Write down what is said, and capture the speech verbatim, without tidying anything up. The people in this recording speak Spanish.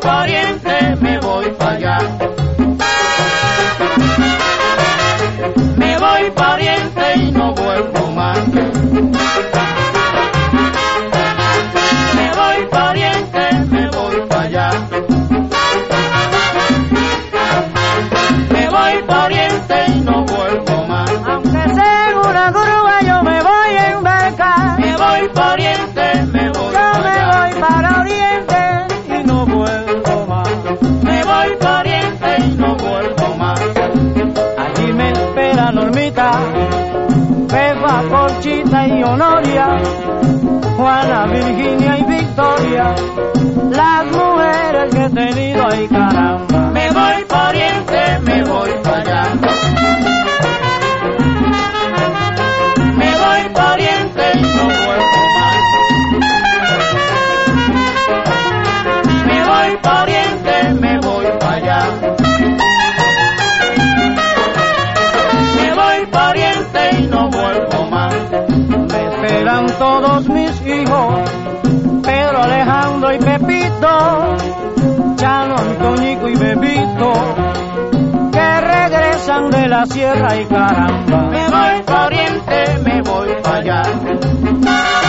pa' Oriente, me voy pa' allá. Me voy pa' Oriente y no vuelvo más. Me voy pa' Oriente, me voy pa' allá. Me voy pa' Oriente y no vuelvo más. Aunque sea una grúa yo me voy en barca. Me voy pa' Oriente, me voy Yo pa' me allá. voy para Oriente y no vuelvo más. Me voy pa' Oriente y no vuelvo más. Allí me espera Normita, Pepa, Conchita y Honoria, Juana, Virginia y Victoria, las mujeres que he tenido ahí, caramba. Me voy pa' Oriente, me voy pa' allá. Me voy pa' Oriente y no vuelvo más. Me voy pa' Oriente, me voy pa' allá. Me voy pa' Oriente y no vuelvo más. Me esperan todos mis hijos, Pedro, Alejandro y Pepito, Chano, Antoñico y Bebito, que regresan de la sierra y caramba. Me voy pa' Oriente, me voy pa' allá.